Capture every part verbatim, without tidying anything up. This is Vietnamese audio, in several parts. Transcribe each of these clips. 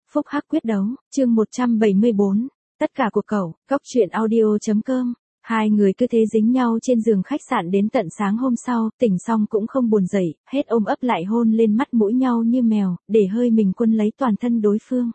Phúc hắc quyết đấu, chương một trăm bảy mươi bốn. Tất cả của cậu, góc truyện audio.com. Hai người cứ thế dính nhau trên giường khách sạn đến tận sáng hôm sau, tỉnh xong cũng không buồn dậy, hết ôm ấp lại hôn lên mắt mũi nhau như mèo, để hơi mình quân lấy toàn thân đối phương.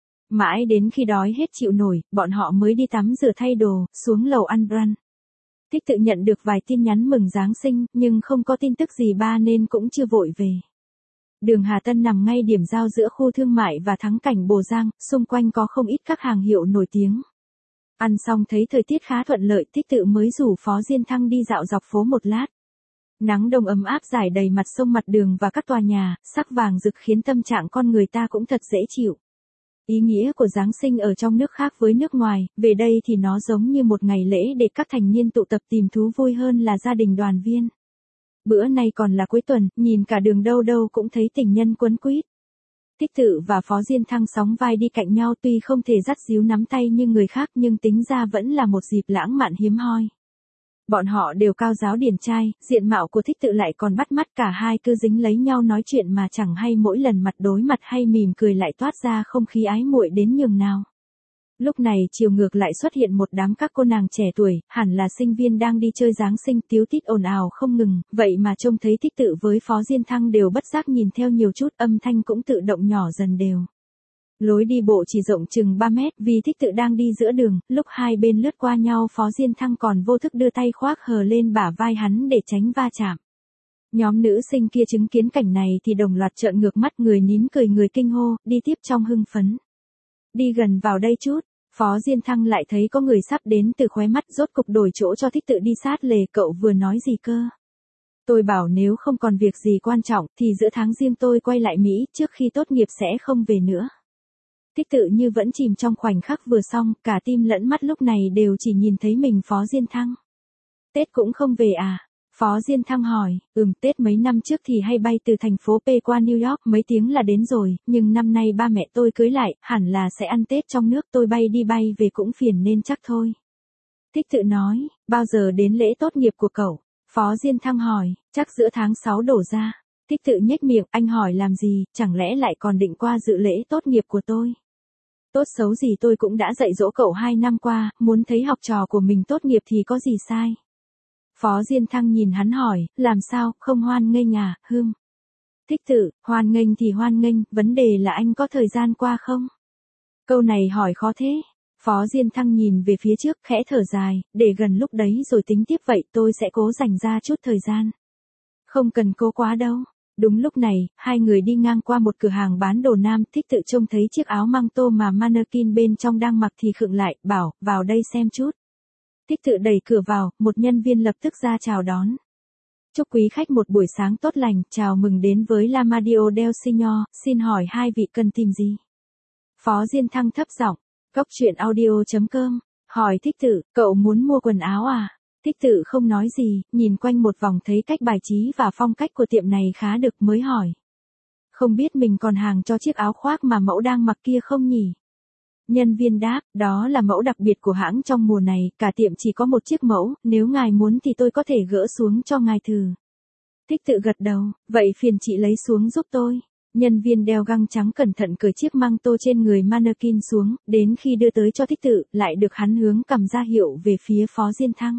Mãi đến khi đói hết chịu nổi, bọn họ mới đi tắm rửa thay đồ, xuống lầu ăn brunch. Thích tự nhận được vài tin nhắn mừng Giáng sinh, nhưng không có tin tức gì ba nên cũng chưa vội về. Đường Hà Tân nằm ngay điểm giao giữa khu thương mại và thắng cảnh Bồ Giang, xung quanh có không ít các hàng hiệu nổi tiếng. Ăn xong thấy thời tiết khá thuận lợi, Thích tự mới rủ Phó Diên Thăng đi dạo dọc phố một lát. Nắng đông ấm áp rải đầy mặt sông mặt đường và các tòa nhà, sắc vàng rực khiến tâm trạng con người ta cũng thật dễ chịu. Ý nghĩa của Giáng sinh ở trong nước khác với nước ngoài, về đây thì nó giống như một ngày lễ để các thành niên tụ tập tìm thú vui hơn là gia đình đoàn viên. Bữa nay còn là cuối tuần, nhìn cả đường đâu đâu cũng thấy tình nhân quấn quýt. Thích tự và Phó Diên Thăng sóng vai đi cạnh nhau, tuy không thể dắt díu nắm tay như người khác nhưng tính ra vẫn là một dịp lãng mạn hiếm hoi. Bọn họ đều cao ráo điển trai, diện mạo của Thích tự lại còn bắt mắt, cả hai cứ dính lấy nhau nói chuyện mà chẳng hay mỗi lần mặt đối mặt hay mỉm cười lại toát ra không khí ái muội đến nhường nào. Lúc này chiều ngược lại xuất hiện một đám các cô nàng trẻ tuổi, hẳn là sinh viên đang đi chơi Giáng sinh, tíu tít ồn ào không ngừng, vậy mà trông thấy Thích tự với Phó Diên Thăng đều bất giác nhìn theo nhiều chút, âm thanh cũng tự động nhỏ dần đều. Lối đi bộ chỉ rộng chừng ba mét, vì Thích tự đang đi giữa đường, lúc hai bên lướt qua nhau Phó Diên Thăng còn vô thức đưa tay khoác hờ lên bả vai hắn để tránh va chạm. Nhóm nữ sinh kia chứng kiến cảnh này thì đồng loạt trợn ngược mắt, người nín cười người kinh hô, đi tiếp trong hưng phấn. Đi gần vào đây chút. Phó Diên Thăng lại thấy có người sắp đến, từ khóe mắt rốt cục đổi chỗ cho Thích tự đi sát lề. Cậu vừa nói gì cơ? Tôi bảo nếu không còn việc gì quan trọng thì giữa tháng riêng tôi quay lại Mỹ, trước khi tốt nghiệp sẽ không về nữa. Thích tự như vẫn chìm trong khoảnh khắc vừa xong, cả tim lẫn mắt lúc này đều chỉ nhìn thấy mình Phó Diên Thăng. Tết cũng không về à? Phó Diên Thăng hỏi. Ừm, Tết mấy năm trước thì hay bay từ thành phố P qua New York, mấy tiếng là đến rồi, nhưng năm nay ba mẹ tôi cưới lại, hẳn là sẽ ăn Tết trong nước, tôi bay đi bay về cũng phiền nên chắc thôi. Thích tự nói. Bao giờ đến lễ tốt nghiệp của cậu? Phó Diên Thăng hỏi. Chắc giữa tháng sáu đổ ra. Thích tự nhếch miệng, anh hỏi làm gì, chẳng lẽ lại còn định qua dự lễ tốt nghiệp của tôi? Tốt xấu gì tôi cũng đã dạy dỗ cậu hai năm qua, muốn thấy học trò của mình tốt nghiệp thì có gì sai? Phó Diên Thăng nhìn hắn hỏi, làm sao, không hoan nghênh à, hưm. Thích tự, hoan nghênh thì hoan nghênh, vấn đề là anh có thời gian qua không? Câu này hỏi khó thế. Phó Diên Thăng nhìn về phía trước, khẽ thở dài, để gần lúc đấy rồi tính tiếp, vậy tôi sẽ cố dành ra chút thời gian. Không cần cố quá đâu. Đúng lúc này, hai người đi ngang qua một cửa hàng bán đồ nam, Thích tự trông thấy chiếc áo măng tô mà mannequin bên trong đang mặc thì khựng lại, bảo, vào đây xem chút. Thích tự đẩy cửa vào, một nhân viên lập tức ra chào đón. Chúc quý khách một buổi sáng tốt lành, chào mừng đến với La Madio del Signor, xin hỏi hai vị cần tìm gì? Phó Diên Thăng thấp giọng, góc truyện audio.com, hỏi Thích tự, cậu muốn mua quần áo à? Thích tự không nói gì, nhìn quanh một vòng thấy cách bài trí và phong cách của tiệm này khá được mới hỏi. Không biết mình còn hàng cho chiếc áo khoác mà mẫu đang mặc kia không nhỉ? Nhân viên đáp, đó là mẫu đặc biệt của hãng trong mùa này, cả tiệm chỉ có một chiếc mẫu, nếu ngài muốn thì tôi có thể gỡ xuống cho ngài thử. Thích tự gật đầu, vậy phiền chị lấy xuống giúp tôi. Nhân viên đeo găng trắng cẩn thận cởi chiếc măng tô trên người mannequin xuống, đến khi đưa tới cho Thích tự, lại được hắn hướng cầm ra hiệu về phía Phó Diên Thăng.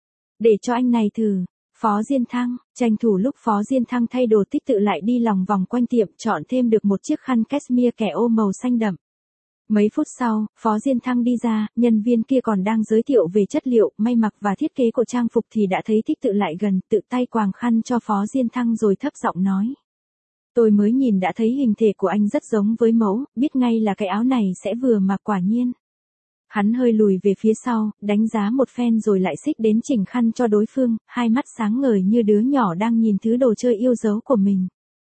Để cho anh này thử. Phó Diên Thăng, tranh thủ lúc Phó Diên Thăng thay đồ, Thích tự lại đi lòng vòng quanh tiệm, chọn thêm được một chiếc khăn cashmere kẻ ô màu xanh đậm. Mấy phút sau, Phó Diên Thăng đi ra, nhân viên kia còn đang giới thiệu về chất liệu, may mặc và thiết kế của trang phục thì đã thấy Thích tự lại gần, tự tay quàng khăn cho Phó Diên Thăng rồi thấp giọng nói. Tôi mới nhìn đã thấy hình thể của anh rất giống với mẫu, biết ngay là cái áo này sẽ vừa mặc quả nhiên. Hắn hơi lùi về phía sau, đánh giá một phen rồi lại xích đến chỉnh khăn cho đối phương, hai mắt sáng ngời như đứa nhỏ đang nhìn thứ đồ chơi yêu dấu của mình.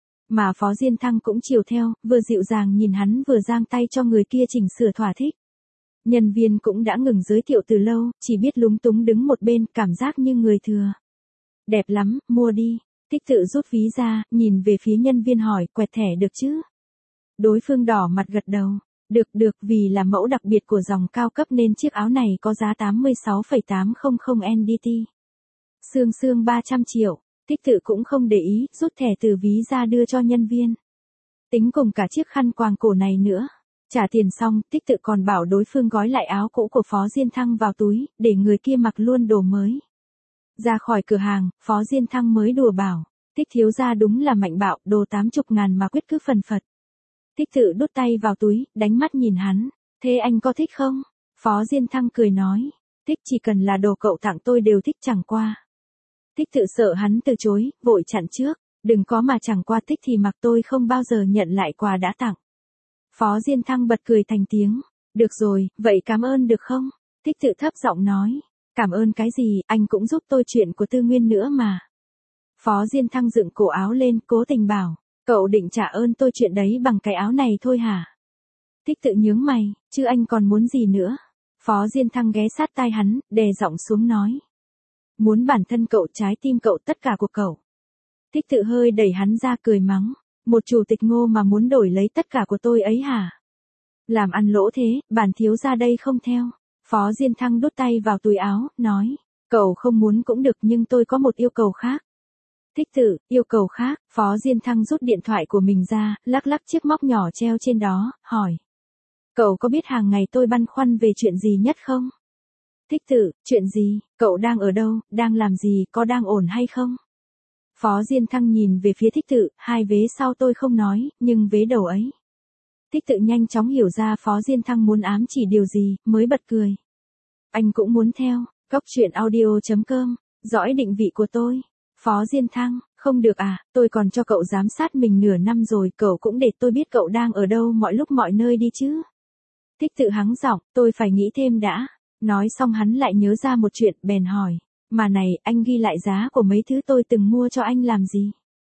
Mà Phó Diên Thăng cũng chiều theo, vừa dịu dàng nhìn hắn vừa giang tay cho người kia chỉnh sửa thỏa thích. Nhân viên cũng đã ngừng giới thiệu từ lâu, chỉ biết lúng túng đứng một bên, cảm giác như người thừa. Đẹp lắm, mua đi. Thích tự rút ví ra, nhìn về phía nhân viên hỏi, quẹt thẻ được chứ? Đối phương đỏ mặt gật đầu. Được được, vì là mẫu đặc biệt của dòng cao cấp nên chiếc áo này có giá tám mươi sáu phẩy tám trăm N D T. Xương xương ba trăm triệu. Thích tự cũng không để ý, rút thẻ từ ví ra đưa cho nhân viên. Tính cùng cả chiếc khăn quàng cổ này nữa. Trả tiền xong, Tích Tự còn bảo đối phương gói lại áo cũ của Phó Diên Thăng vào túi, để người kia mặc luôn đồ mới. Ra khỏi cửa hàng, Phó Diên Thăng mới đùa bảo, Tích thiếu gia đúng là mạnh bạo, đồ tám chục ngàn mà quyết cứ phần phật. Tích Tự đút tay vào túi, đánh mắt nhìn hắn, thế anh có thích không? Phó Diên Thăng cười nói, Tích chỉ cần là đồ cậu tặng tôi đều thích chẳng qua. Tích Tự sợ hắn từ chối, vội chặn trước, đừng có mà chẳng qua Tích thì mặc tôi không bao giờ nhận lại quà đã tặng. Phó Diên Thăng bật cười thành tiếng, được rồi, vậy cảm ơn được không? Tích Tự thấp giọng nói, cảm ơn cái gì, anh cũng giúp tôi chuyện của Tư Nguyên nữa mà. Phó Diên Thăng dựng cổ áo lên, cố tình bảo, cậu định trả ơn tôi chuyện đấy bằng cái áo này thôi hả? Tích Tự nhướng mày, chứ anh còn muốn gì nữa? Phó Diên Thăng ghé sát tai hắn, đè giọng xuống nói. Muốn bản thân cậu, trái tim cậu, tất cả của cậu. Tích Tự hơi đẩy hắn ra cười mắng, một chủ tịch Ngô mà muốn đổi lấy tất cả của tôi ấy hả? Làm ăn lỗ thế, bản thiếu ra đây không theo. Phó Diên Thăng đút tay vào túi áo, nói, cậu không muốn cũng được nhưng tôi có một yêu cầu khác. Tích Tự, yêu cầu khác, Phó Diên Thăng rút điện thoại của mình ra, lắc lắc chiếc móc nhỏ treo trên đó, hỏi. Cậu có biết hàng ngày tôi băn khoăn về chuyện gì nhất không? Tích Tự, chuyện gì, cậu đang ở đâu, đang làm gì, có đang ổn hay không? Phó Diên Thăng nhìn về phía Tích Tự, hai vế sau tôi không nói, nhưng vế đầu ấy. Tích Tự nhanh chóng hiểu ra Phó Diên Thăng muốn ám chỉ điều gì, mới bật cười. Anh cũng muốn theo, Cốc truyện audio chấm com, dõi định vị của tôi. Phó Diên Thăng, không được à, tôi còn cho cậu giám sát mình nửa năm rồi, cậu cũng để tôi biết cậu đang ở đâu mọi lúc mọi nơi đi chứ. Tích Tự hắng giọng, tôi phải nghĩ thêm đã. Nói xong hắn lại nhớ ra một chuyện, bèn hỏi. Mà này, anh ghi lại giá của mấy thứ tôi từng mua cho anh làm gì?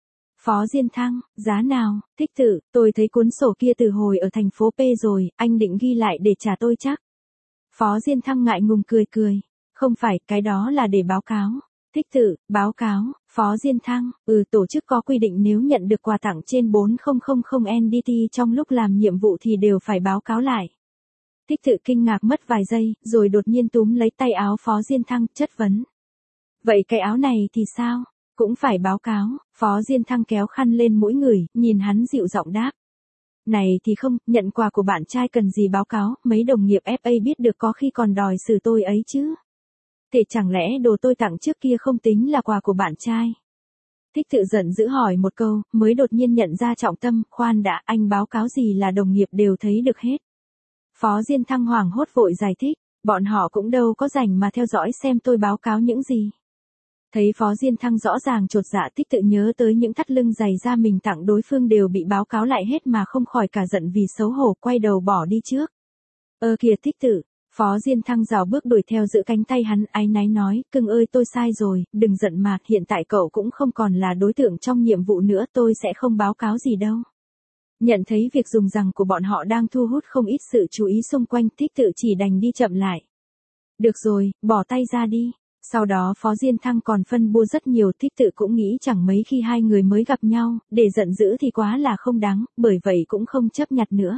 Phó Diên Thăng, giá nào? Tích Tự, tôi thấy cuốn sổ kia từ hồi ở thành phố P rồi, anh định ghi lại để trả tôi chắc. Phó Diên Thăng ngại ngùng cười cười. Không phải, cái đó là để báo cáo. Tích Tự, báo cáo, Phó Diên Thăng, ừ tổ chức có quy định nếu nhận được quà tặng trên bốn nghìn N D T trong lúc làm nhiệm vụ thì đều phải báo cáo lại. Tích Tự kinh ngạc mất vài giây, rồi đột nhiên túm lấy tay áo Phó Diên Thăng, chất vấn. Vậy cái áo này thì sao? Cũng phải báo cáo, Phó Diên Thăng kéo khăn lên mũi người, nhìn hắn dịu giọng đáp. Này thì không, nhận quà của bạn trai cần gì báo cáo, mấy đồng nghiệp ép a biết được có khi còn đòi xử tôi ấy chứ. Thế chẳng lẽ đồ tôi tặng trước kia không tính là quà của bạn trai? Tích Tự giận dữ hỏi một câu, mới đột nhiên nhận ra trọng tâm, khoan đã, anh báo cáo gì là đồng nghiệp đều thấy được hết. Phó Diên Thăng hoảng hốt vội giải thích, bọn họ cũng đâu có rảnh mà theo dõi xem tôi báo cáo những gì. Thấy Phó Diên Thăng rõ ràng chột dạ, Tích Tự nhớ tới những thắt lưng dày da mình tặng đối phương đều bị báo cáo lại hết mà không khỏi cả giận vì xấu hổ, quay đầu bỏ đi trước. Ơ kìa Tích Tự, Phó Diên Thăng rào bước đuổi theo giữ cánh tay hắn, áy náy nói, cưng ơi tôi sai rồi, đừng giận mà, hiện tại cậu cũng không còn là đối tượng trong nhiệm vụ nữa, tôi sẽ không báo cáo gì đâu. Nhận thấy việc dùng rằng của bọn họ đang thu hút không ít sự chú ý xung quanh, Tích Tự chỉ đành đi chậm lại. Được rồi, bỏ tay ra đi. Sau đó Phó Diên Thăng còn phân bua rất nhiều, Tích Tự cũng nghĩ chẳng mấy khi hai người mới gặp nhau, để giận dữ thì quá là không đáng, bởi vậy cũng không chấp nhặt nữa.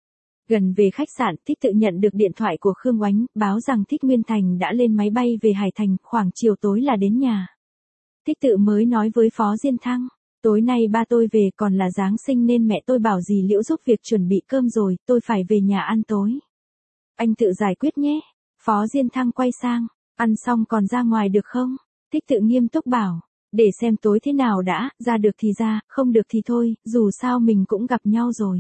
Gần về khách sạn, Tích Tự nhận được điện thoại của Khương Oánh, báo rằng Thích Nguyên Thành đã lên máy bay về Hải Thành, khoảng chiều tối là đến nhà. Tích Tự mới nói với Phó Diên Thăng, tối nay ba tôi về còn là Giáng sinh nên mẹ tôi bảo dì Liễu giúp việc chuẩn bị cơm rồi, tôi phải về nhà ăn tối. Anh tự giải quyết nhé. Phó Diên Thăng quay sang, ăn xong còn ra ngoài được không? Tích Tự nghiêm túc bảo, để xem tối thế nào đã, ra được thì ra, không được thì thôi, dù sao mình cũng gặp nhau rồi.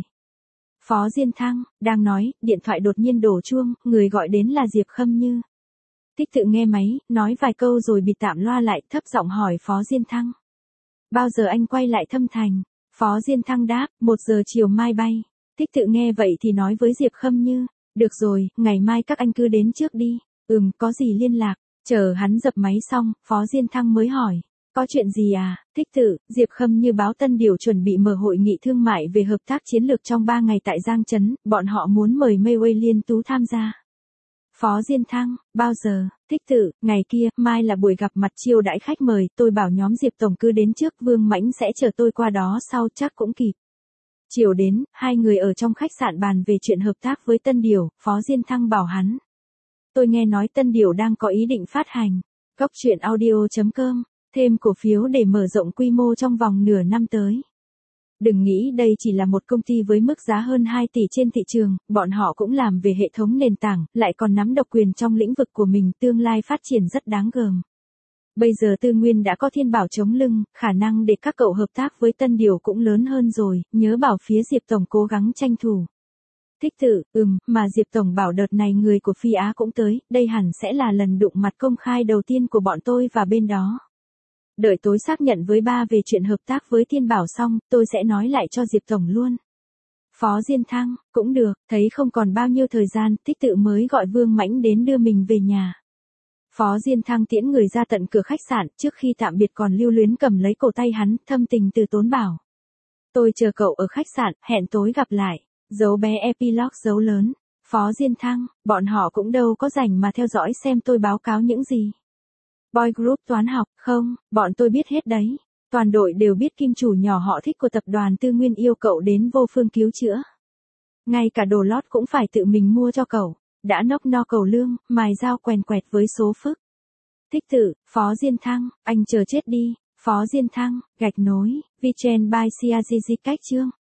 Phó Diên Thăng, đang nói, điện thoại đột nhiên đổ chuông, người gọi đến là Diệp Khâm Như. Tích Tự nghe máy, nói vài câu rồi bịt tạm loa lại, thấp giọng hỏi Phó Diên Thăng. Bao giờ anh quay lại Thâm Thành? Phó Diên Thăng đáp, một giờ chiều mai bay. Tích Tự nghe vậy thì nói với Diệp Khâm Như, được rồi, ngày mai các anh cứ đến trước đi. Ừm, có gì liên lạc. Chờ hắn dập máy xong, Phó Diên Thăng mới hỏi, có chuyện gì à? Tích Tự, Diệp Khâm Như báo Tân Điểu chuẩn bị mở hội nghị thương mại về hợp tác chiến lược trong ba ngày tại Giang Trấn, bọn họ muốn mời Mây Uây Liên Tú tham gia. Phó Diên Thăng, bao giờ? Tích Tự, ngày kia, mai là buổi gặp mặt chiêu đãi khách mời, tôi bảo nhóm Diệp Tổng cứ đến trước, Vương Mãnh sẽ chờ tôi qua đó sau, chắc cũng kịp. Chiều đến, hai người ở trong khách sạn bàn về chuyện hợp tác với Tân Điểu, Phó Diên Thăng bảo hắn. Tôi nghe nói Tân Điểu đang có ý định phát hành. Cốc truyện audio chấm com, thêm cổ phiếu để mở rộng quy mô trong vòng nửa năm tới. Đừng nghĩ đây chỉ là một công ty với mức giá hơn hai tỷ trên thị trường, bọn họ cũng làm về hệ thống nền tảng, lại còn nắm độc quyền trong lĩnh vực của mình, tương lai phát triển rất đáng gờm. Bây giờ Tư Nguyên đã có Thiên Bảo chống lưng, khả năng để các cậu hợp tác với Tân Điều cũng lớn hơn rồi, nhớ bảo phía Diệp Tổng cố gắng tranh thủ. Thích Tự, ừm, mà Diệp Tổng bảo đợt này người của Phi Á cũng tới, đây hẳn sẽ là lần đụng mặt công khai đầu tiên của bọn tôi và bên đó. Đợi tối xác nhận với ba về chuyện hợp tác với Thiên Bảo xong, tôi sẽ nói lại cho Diệp Tổng luôn. Phó Diên Thăng, cũng được, thấy không còn bao nhiêu thời gian, Thích Tự mới gọi Vương Mãnh đến đưa mình về nhà. Phó Diên Thăng tiễn người ra tận cửa khách sạn, trước khi tạm biệt còn lưu luyến cầm lấy cổ tay hắn, thâm tình từ tốn bảo. Tôi chờ cậu ở khách sạn, hẹn tối gặp lại. Dấu bé epilogue dấu lớn. Phó Diên Thăng, bọn họ cũng đâu có rảnh mà theo dõi xem tôi báo cáo những gì. Boy group toán học, không, bọn tôi biết hết đấy. Toàn đội đều biết kim chủ nhỏ họ Thích của tập đoàn Tư Nguyên yêu cậu đến vô phương cứu chữa. Ngay cả đồ lót cũng phải tự mình mua cho cậu. Đã nốc no cầu lương, mài dao quèn quẹt với số phức. Thích Tự, Phó Diên Thăng, anh chờ chết đi. Phó Diên Thăng, gạch nối, Vichen by Siazizi cách chương.